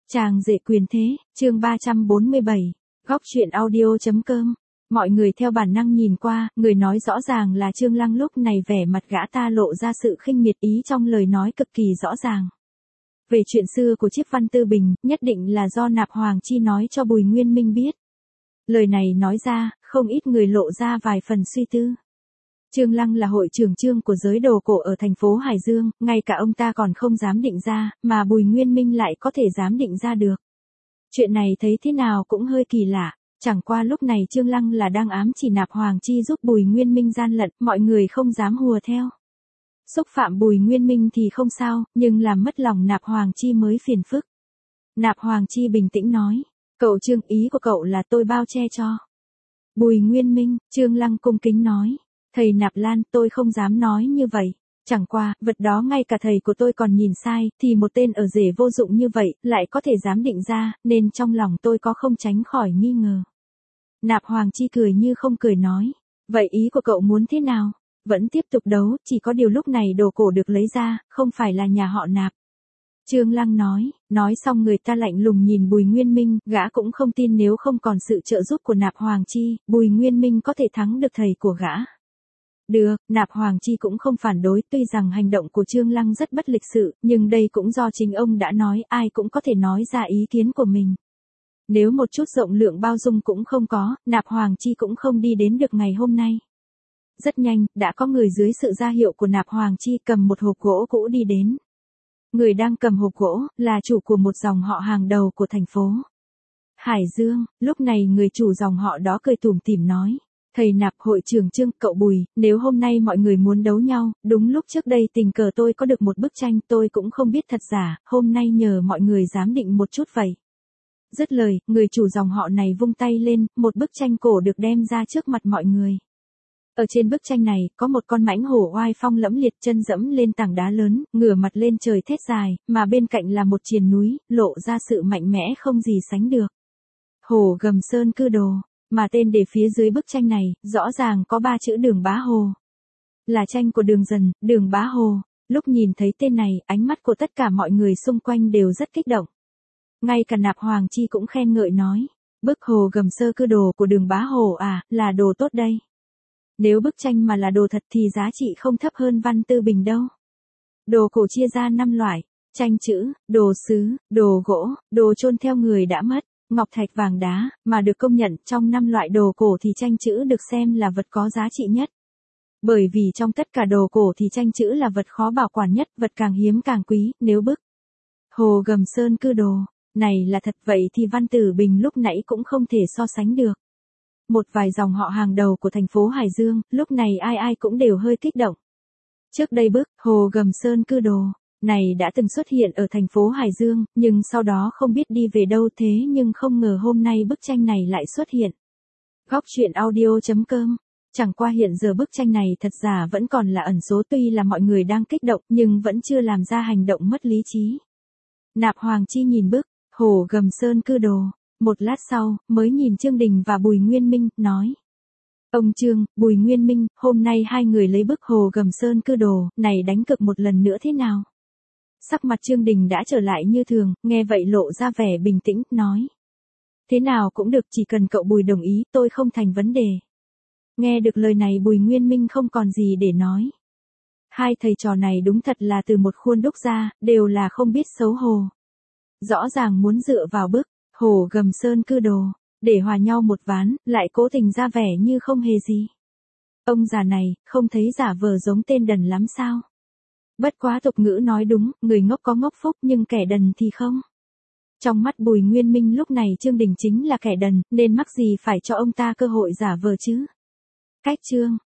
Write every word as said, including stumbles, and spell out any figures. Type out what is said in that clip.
Chàng rể quyền thế, chương ba trăm bốn mươi bảy, góc truyện audio.com. Mọi người theo bản năng nhìn qua, người nói rõ ràng là Trương Lăng, lúc này vẻ mặt gã ta lộ ra sự khinh miệt, ý trong lời nói cực kỳ rõ ràng. Về chuyện xưa của chiếc Văn Tư Bình, nhất định là do Nạp Hoàng Chi nói cho Bùi Nguyên Minh biết. Lời này nói ra, không ít người lộ ra vài phần suy tư. Trương Lăng là hội trưởng Trương của giới đồ cổ ở thành phố Hải Dương, ngay cả ông ta còn không dám định ra, mà Bùi Nguyên Minh lại có thể dám định ra được. Chuyện này thấy thế nào cũng hơi kỳ lạ, chẳng qua lúc này Trương Lăng là đang ám chỉ Nạp Hoàng Chi giúp Bùi Nguyên Minh gian lận, mọi người không dám hùa theo. Xúc phạm Bùi Nguyên Minh thì không sao, nhưng làm mất lòng Nạp Hoàng Chi mới phiền phức. Nạp Hoàng Chi bình tĩnh nói, cậu Trương, ý của cậu là tôi bao che cho Bùi Nguyên Minh. Trương Lăng cung kính nói, thầy Nạp Lan, tôi không dám nói như vậy. Chẳng qua, vật đó ngay cả thầy của tôi còn nhìn sai, thì một tên ở rể vô dụng như vậy, lại có thể dám định ra, nên trong lòng tôi có không tránh khỏi nghi ngờ. Nạp Hoàng Chi cười như không cười nói, vậy ý của cậu muốn thế nào? Vẫn tiếp tục đấu, chỉ có điều lúc này đồ cổ được lấy ra, không phải là nhà họ Nạp. Trương Lăng nói, nói xong người ta lạnh lùng nhìn Bùi Nguyên Minh, gã cũng không tin nếu không còn sự trợ giúp của Nạp Hoàng Chi, Bùi Nguyên Minh có thể thắng được thầy của gã. Được, Nạp Hoàng Chi cũng không phản đối, tuy rằng hành động của Trương Lăng rất bất lịch sự, nhưng đây cũng do chính ông đã nói, ai cũng có thể nói ra ý kiến của mình. Nếu một chút rộng lượng bao dung cũng không có, Nạp Hoàng Chi cũng không đi đến được ngày hôm nay. Rất nhanh, đã có người dưới sự ra hiệu của Nạp Hoàng Chi cầm một hộp gỗ cũ đi đến. Người đang cầm hộp gỗ, là chủ của một dòng họ hàng đầu của thành phố Hải Dương. Lúc này người chủ dòng họ đó cười tủm tỉm nói, thầy Nạp, hội trưởng Trương, cậu Bùi, nếu hôm nay mọi người muốn đấu nhau, đúng lúc trước đây tình cờ tôi có được một bức tranh, tôi cũng không biết thật giả, hôm nay nhờ mọi người giám định một chút vậy. Dứt lời, người chủ dòng họ này vung tay lên, một bức tranh cổ được đem ra trước mặt mọi người. Ở trên bức tranh này, có một con mãnh hổ oai phong lẫm liệt, chân dẫm lên tảng đá lớn, ngửa mặt lên trời thét dài, mà bên cạnh là một triền núi, lộ ra sự mạnh mẽ không gì sánh được. Hổ Gầm Sơn Cư Đồ, mà tên để phía dưới bức tranh này, rõ ràng có ba chữ Đường Bá Hồ. Là tranh của Đường Dần, Đường Bá Hồ. Lúc nhìn thấy tên này, ánh mắt của tất cả mọi người xung quanh đều rất kích động. Ngay cả Nạp Hoàng Chi cũng khen ngợi nói, bức Hồ Gầm Sơ Cư Đồ của Đường Bá Hồ à, là đồ tốt đây. Nếu bức tranh mà là đồ thật thì giá trị không thấp hơn Văn Tư Bình đâu. Đồ cổ chia ra năm loại, tranh chữ, đồ sứ, đồ gỗ, đồ chôn theo người đã mất, ngọc thạch, vàng đá, mà được công nhận trong năm loại đồ cổ thì tranh chữ được xem là vật có giá trị nhất. Bởi vì trong tất cả đồ cổ thì tranh chữ là vật khó bảo quản nhất, vật càng hiếm càng quý, nếu bức Hồ Gầm Sơn Cư Đồ này là thật vậy thì Văn Tử Bình lúc nãy cũng không thể so sánh được. Một vài dòng họ hàng đầu của thành phố Hải Dương, lúc này ai ai cũng đều hơi kích động. Trước đây bức Hồ Gầm Sơn Cư Đồ này đã từng xuất hiện ở thành phố Hải Dương, nhưng sau đó không biết đi về đâu, thế nhưng không ngờ hôm nay bức tranh này lại xuất hiện. Góc truyện audio.com. Chẳng qua hiện giờ bức tranh này thật giả vẫn còn là ẩn số, tuy là mọi người đang kích động nhưng vẫn chưa làm ra hành động mất lý trí. Nạp Hoàng Chi nhìn bức Hồ Gầm Sơn Cư Đồ, một lát sau, mới nhìn Trương Đình và Bùi Nguyên Minh, nói. Ông Trương, Bùi Nguyên Minh, hôm nay hai người lấy bức Hồ Gầm Sơn Cư Đồ này đánh cược một lần nữa thế nào? Sắc mặt Trương Đình đã trở lại như thường, nghe vậy lộ ra vẻ bình tĩnh, nói. Thế nào cũng được, chỉ cần cậu Bùi đồng ý, tôi không thành vấn đề. Nghe được lời này Bùi Nguyên Minh không còn gì để nói. Hai thầy trò này đúng thật là từ một khuôn đúc ra, đều là không biết xấu hổ. Rõ ràng muốn dựa vào bức Hồ Gầm Sơn Cư Đồ để hòa nhau một ván, lại cố tình ra vẻ như không hề gì. Ông già này, không thấy giả vờ giống tên đần lắm sao? Bất quá tục ngữ nói đúng, người ngốc có ngốc phúc nhưng kẻ đần thì không. Trong mắt Bùi Nguyên Minh lúc này Trương Đình chính là kẻ đần, nên mắc gì phải cho ông ta cơ hội giả vờ chứ? Cách chương,